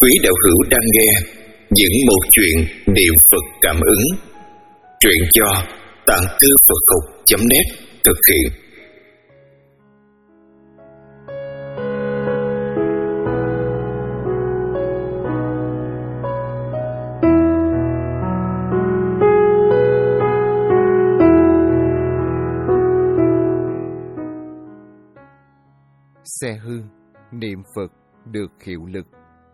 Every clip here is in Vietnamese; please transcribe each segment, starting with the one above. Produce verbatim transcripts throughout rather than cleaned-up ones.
Quý đạo hữu đang nghe những một chuyện niệm Phật cảm ứng. Truyện do tạng thư Phật học chấm net thực hiện. Xe hư, niệm Phật được hiệu lực.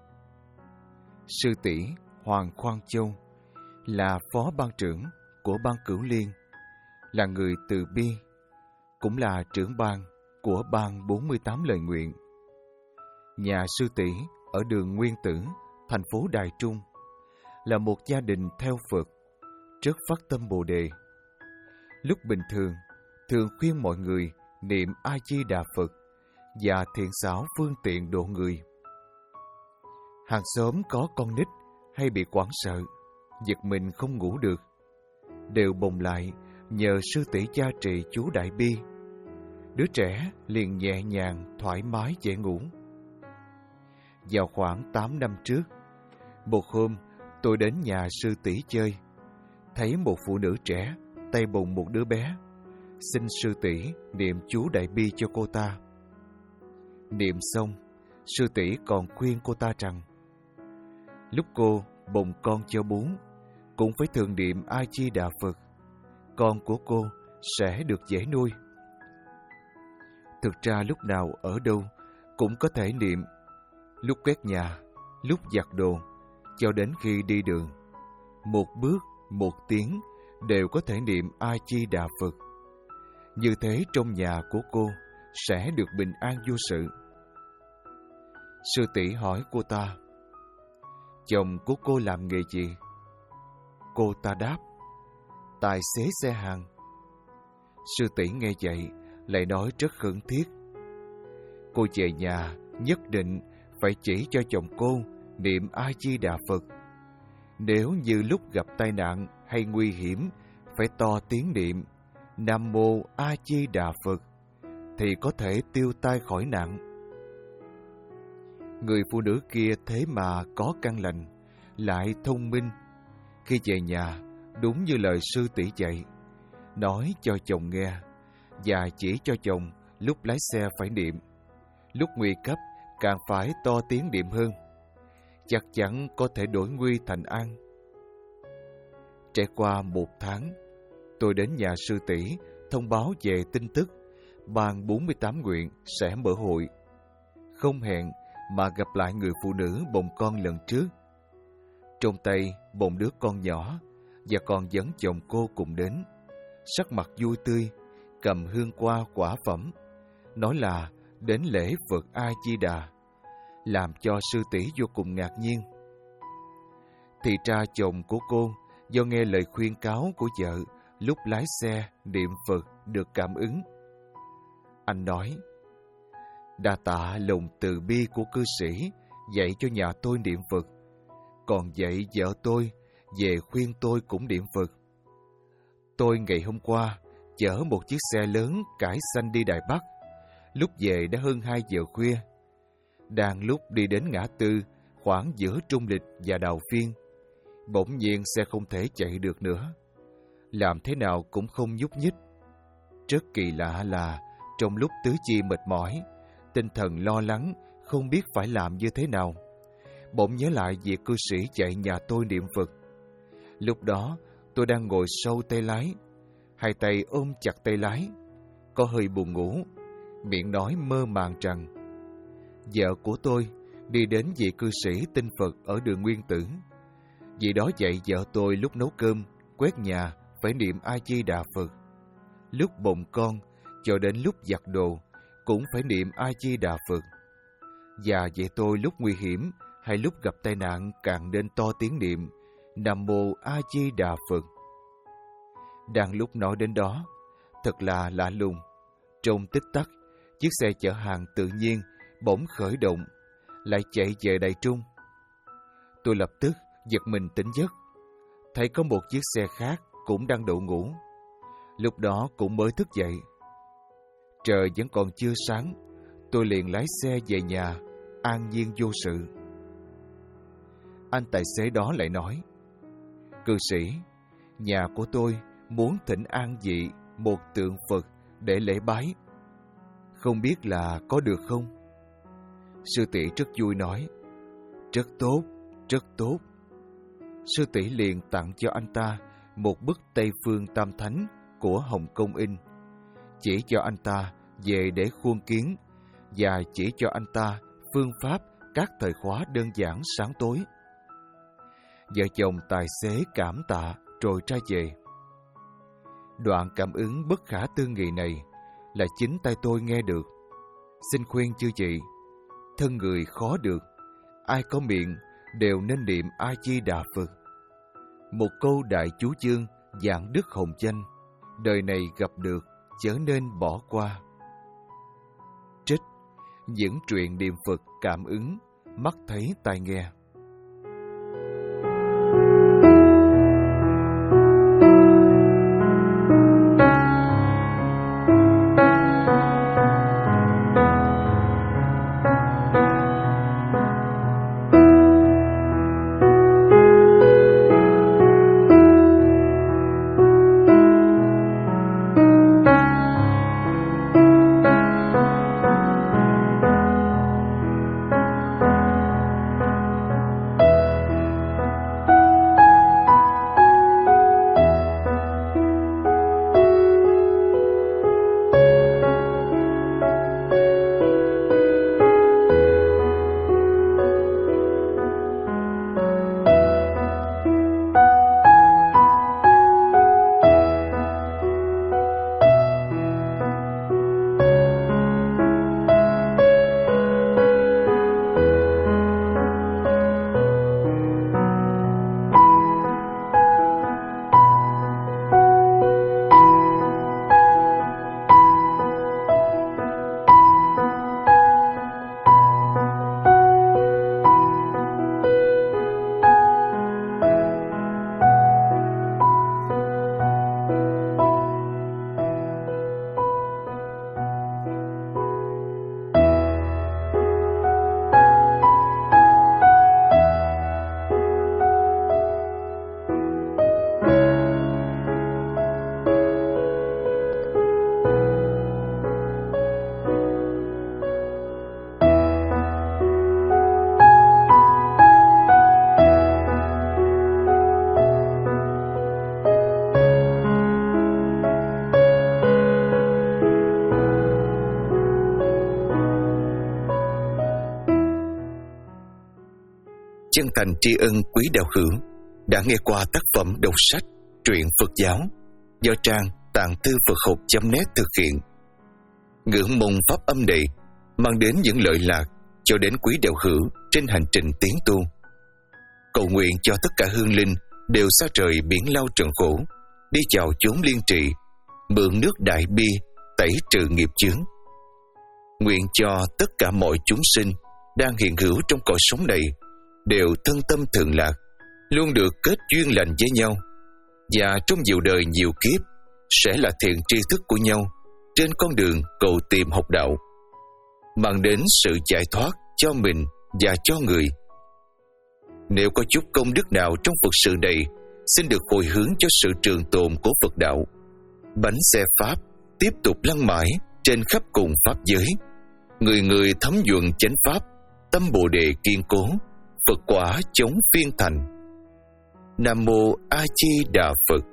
Sư tỷ Hoàng Khoan Châu là phó ban trưởng của ban Cửu Liên, là người từ bi, cũng là trưởng ban của ban bốn mươi tám lời nguyện. Nhà sư tỷ ở đường Nguyên Tử, thành phố Đài Trung, là một gia đình theo Phật, rất phát tâm Bồ Đề. Lúc bình thường, thường khuyên mọi người niệm A Di Đà Phật và thiện xảo phương tiện độ người. Hàng xóm có con nít hay bị hoảng sợ, giật mình không ngủ được, đều bồng lại nhờ sư tỷ gia trì chú đại bi. Đứa trẻ liền nhẹ nhàng, thoải mái dễ ngủ. Vào khoảng tám năm trước, một hôm tôi đến nhà sư tỷ chơi, thấy một phụ nữ trẻ tay bồng một đứa bé, xin sư tỷ niệm chú đại bi cho cô ta. Niệm xong, sư tỷ còn khuyên cô ta rằng lúc cô bồng con cho bú cũng phải thường niệm A Di Đà Phật, con của cô sẽ được dễ nuôi. Thực ra lúc nào ở đâu cũng có thể niệm, lúc quét nhà, lúc giặt đồ, cho đến khi đi đường, một bước, một tiếng đều có thể niệm A Di Đà Phật. Như thế trong nhà của cô sẽ được bình an vô sự. Sư tỷ hỏi cô ta, chồng của cô làm nghề gì? Cô ta đáp, tài xế xe hàng. Sư tỷ nghe vậy lại nói rất khẩn thiết, cô về nhà nhất định phải chỉ cho chồng cô niệm A Di Đà Phật. Nếu như lúc gặp tai nạn hay nguy hiểm phải to tiếng niệm Nam Mô A Di Đà Phật thì có thể tiêu tai khỏi nạn. Người phụ nữ kia thế mà có căn lành, lại thông minh. Khi về nhà, đúng như lời sư tỷ dạy, nói cho chồng nghe và chỉ cho chồng lúc lái xe phải niệm, lúc nguy cấp càng phải to tiếng niệm hơn. Chắc chắn có thể đổi nguy thành an. Trải qua một tháng, tôi đến nhà sư tỷ thông báo về tin tức ban bốn mươi tám nguyện sẽ mở hội. Không hẹn mà gặp lại người phụ nữ bồng con lần trước. Trong tay bồng đứa con nhỏ và còn dẫn chồng cô cùng đến. Sắc mặt vui tươi, cầm hương hoa quả phẩm, nói là đến lễ Phật A Di Đà, làm cho sư tỷ vô cùng ngạc nhiên. Thì ra chồng của cô do nghe lời khuyên cáo của vợ lúc lái xe niệm Phật được cảm ứng. Anh nói, đa tạ lòng từ bi của cư sĩ dạy cho nhà tôi niệm Phật, còn dạy vợ tôi về khuyên tôi cũng niệm Phật. Tôi ngày hôm qua chở một chiếc xe lớn cải xanh đi Đài Bắc, lúc về đã hơn hai giờ khuya. Đang lúc đi đến ngã tư khoảng giữa Trung Lịch và Đào Phiên, bỗng nhiên xe không thể chạy được nữa, làm thế nào cũng không nhúc nhích. Rất kỳ lạ là trong lúc tứ chi mệt mỏi, tinh thần lo lắng, không biết phải làm như thế nào, bỗng nhớ lại việc cư sĩ dạy nhà tôi niệm Phật. Lúc đó tôi đang ngồi sâu tay lái, hai tay ôm chặt tay lái, có hơi buồn ngủ, miệng nói mơ màng rằng vợ của tôi đi đến vị cư sĩ tin Phật ở đường Nguyên Tử. Vì đó dạy vợ tôi lúc nấu cơm, quét nhà phải niệm A Di Đà Phật, lúc bồng con cho đến lúc giặt đồ cũng phải niệm A Di Đà Phật. Và vậy tôi lúc nguy hiểm hay lúc gặp tai nạn càng nên to tiếng niệm Nam Mô A Di Đà Phật. Đang lúc nói đến đó, thật là lạ lùng, trong tích tắc, chiếc xe chở hàng tự nhiên bỗng khởi động, lại chạy về Đài Trung. Tôi lập tức giật mình tỉnh giấc, thấy có một chiếc xe khác cũng đang đậu ngủ. Lúc đó cũng mới thức dậy. Trời vẫn còn chưa sáng, tôi liền lái xe về nhà, an nhiên vô sự. anh tài xế đó lại nói: Cư sĩ, nhà của tôi muốn thỉnh an vị một tượng Phật để lễ bái. Không biết là có được không? Sư tỷ rất vui nói: Rất tốt, rất tốt. Sư tỷ liền tặng cho anh ta một bức Tây Phương Tam Thánh của Hồng Kông in, chỉ cho anh ta về để khuôn kiến và chỉ cho anh ta phương pháp các thời khóa đơn giản sáng tối. Vợ chồng tài xế cảm tạ rồi ra về. Đoạn cảm ứng bất khả tư nghị này là chính tay tôi nghe được. Xin khuyên chư chị, thân người khó được, ai có miệng đều nên niệm A Di Đà Phật. Một câu đại chú chương dạng đức hồng danh, đời này gặp được chớ nên bỏ qua. Trích những truyện niệm Phật cảm ứng, mắt thấy tai nghe. Chân thành tri ân quý đạo hữu đã nghe qua tác phẩm đọc sách truyện Phật giáo do trang tạng thư Phật học chấm net thực hiện. Ngưỡng mong pháp âm này mang đến những lợi lạc cho đến quý đạo hữu trên hành trình tiến tu. Cầu nguyện cho tất cả hương linh đều xa trời biển lao trần khổ, đi chào chốn liên trị, mượn nước đại bi tẩy trừ nghiệp chướng. Nguyện cho tất cả mọi chúng sinh đang hiện hữu trong cõi sống này đều thân tâm thường lạc, luôn được kết duyên lành với nhau, và trong nhiều đời nhiều kiếp sẽ là thiện tri thức của nhau trên con đường cầu tìm học đạo, mang đến sự giải thoát cho mình và cho người. Nếu có chút công đức nào trong Phật sự này, xin được hồi hướng cho sự trường tồn của Phật đạo. Bánh xe Pháp tiếp tục lăn mãi trên khắp cùng Pháp giới, người người thấm nhuận chánh Pháp, tâm Bồ Đề kiên cố, Phật quả chống phiên thành. Nam Mô A Di Đà Phật.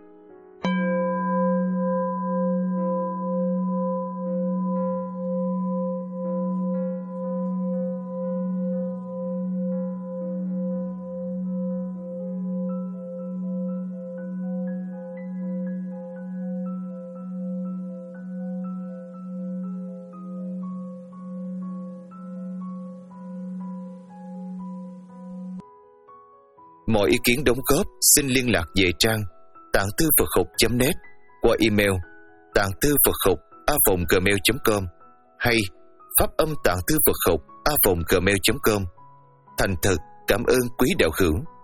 Mọi ý kiến đóng góp xin liên lạc về trang tạng thư Phật học chấm net qua email tạng thư Phật học a vòng gmail chấm com hay pháp âm tạng thư Phật học a vòng gmail chấm com. Thành thật cảm ơn quý đạo hữu.